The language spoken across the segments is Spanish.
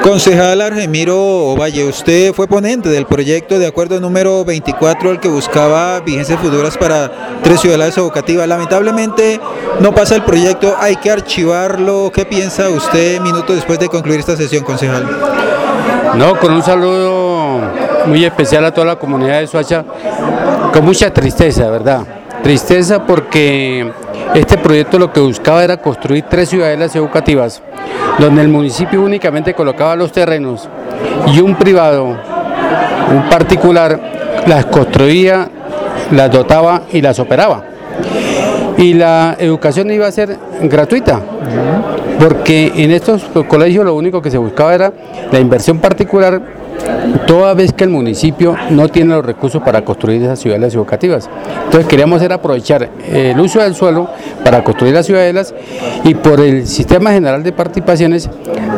Concejal Argemiro Ovalle, usted fue ponente del proyecto de acuerdo número 24, el que buscaba vigencias futuras para 3 ciudades educativas. Lamentablemente no pasa el proyecto, hay que archivarlo. ¿Qué piensa usted minutos después de concluir esta sesión, concejal? No, con un saludo muy especial a toda la comunidad de Soacha, con mucha tristeza, ¿verdad? Tristeza porque este proyecto lo que buscaba era construir 3 ciudadelas educativas, donde el municipio únicamente colocaba los terrenos y un privado, un particular, las construía, las dotaba y las operaba. Y la educación iba a ser gratuita, porque en estos colegios lo único que se buscaba era la inversión particular, toda vez que el municipio no tiene los recursos para construir esas ciudadelas educativas. Entonces queríamos era aprovechar el uso del suelo para construir las ciudadelas y por el sistema general de participaciones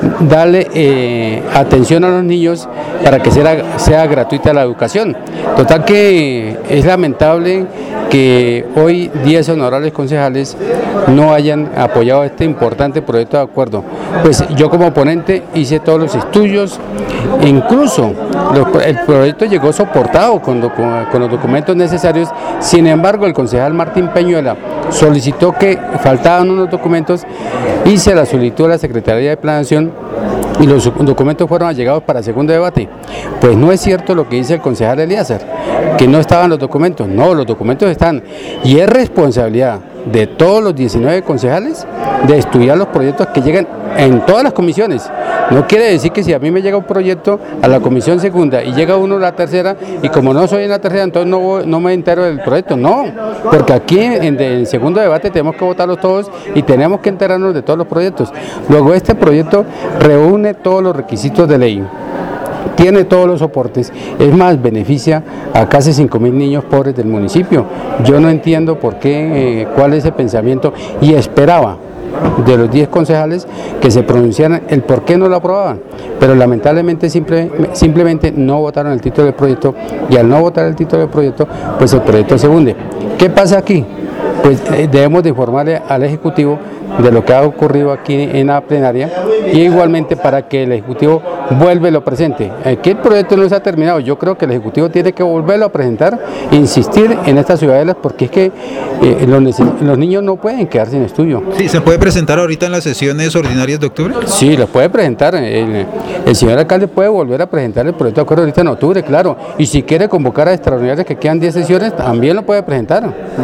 darle atención a los niños para que sea gratuita la educación. Total que es lamentable que hoy 10 honorables concejales no hayan apoyado este importante proyecto de acuerdo. Pues yo como ponente hice todos los estudios, incluso el proyecto llegó soportado con los documentos necesarios. Sin embargo, el concejal Martín Peñuela solicitó que faltaban unos documentos y se la solicitó a la Secretaría de Planeación y los documentos fueron allegados para segundo debate. Pues no es cierto lo que dice el concejal Elíasar, que no estaban los documentos. No, los documentos están y es responsabilidad de todos los 19 concejales de estudiar los proyectos que llegan en todas las comisiones. No quiere decir que si a mí me llega un proyecto a la comisión segunda y llega uno a la tercera y como no soy en la tercera entonces no me entero del proyecto. No, porque aquí en el segundo debate tenemos que votarlos todos y tenemos que enterarnos de todos los proyectos. Luego este proyecto reúne todos los requisitos de ley, tiene todos los soportes, es más, beneficia a casi 5.000 niños pobres del municipio. Yo no entiendo por qué, cuál es el pensamiento y esperaba de los 10 concejales que se pronunciaran el por qué no lo aprobaban, pero lamentablemente simplemente no votaron el título del proyecto y al no votar el título del proyecto, pues el proyecto se hunde. ¿Qué pasa aquí? Pues debemos de informarle al Ejecutivo de lo que ha ocurrido aquí en la plenaria y igualmente para que el Ejecutivo vuelva y lo presente. Aquí el proyecto no se ha terminado, yo creo que el Ejecutivo tiene que volverlo a presentar, insistir en estas ciudadelas porque es que los niños no pueden quedar sin estudio. Sí, ¿se puede presentar ahorita en las sesiones ordinarias de octubre? Sí, los puede presentar, el señor alcalde puede volver a presentar el proyecto de acuerdo ahorita en octubre, claro, y si quiere convocar a extraordinarias que quedan 10 sesiones, también lo puede presentar.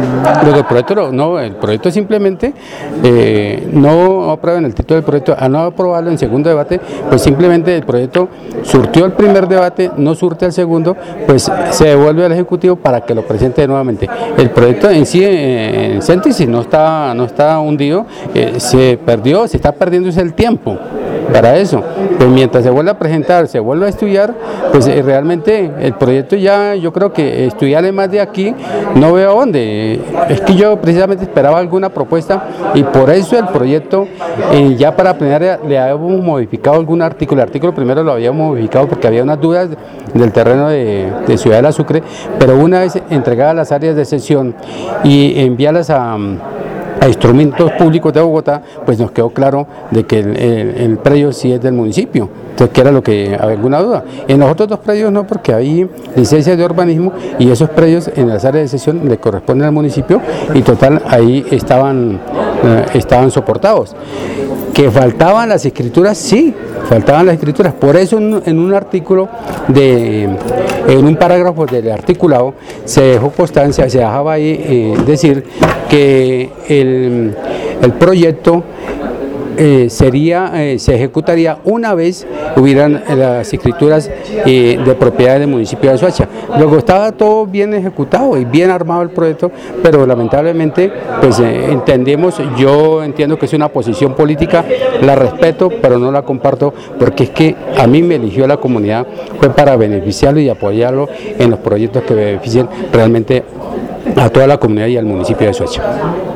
El proyecto simplemente no aprueban el título del proyecto, a no aprobarlo en segundo debate, pues simplemente el proyecto surtió el primer debate, no surte el segundo, pues se devuelve al Ejecutivo para que lo presente nuevamente. El proyecto en sí, en síntesis, no está hundido, se está perdiendo el tiempo para eso. Pues mientras se vuelve a presentar, se vuelve a estudiar, pues realmente el proyecto ya, yo creo que estudiarle más de aquí, no veo a dónde. Es que yo precisamente esperaba alguna propuesta y por eso el proyecto ya para plenaria le habíamos modificado algún artículo. El artículo primero lo habíamos modificado porque había unas dudas del terreno de Ciudad del Sucre, pero una vez entregadas las áreas de sesión y enviarlas a instrumentos públicos de Bogotá, pues nos quedó claro de que el predio sí es del municipio. Entonces, ¿qué era lo que había alguna duda? En los otros 2 predios no, porque hay licencias de urbanismo y esos predios en las áreas de sesión le corresponden al municipio y total ahí estaban soportados. ¿Que faltaban las escrituras? Sí, faltaban las escrituras. Por eso en un artículo, en un parágrafo del articulado, se dejó constancia, se dejaba ahí decir que el proyecto se ejecutaría una vez hubieran las escrituras de propiedad del municipio de Soacha. Luego estaba todo bien ejecutado y bien armado el proyecto, pero lamentablemente pues yo entiendo que es una posición política, la respeto, pero no la comparto porque es que a mí me eligió la comunidad, fue para beneficiarlo y apoyarlo en los proyectos que beneficien realmente a toda la comunidad y al municipio de Soacha.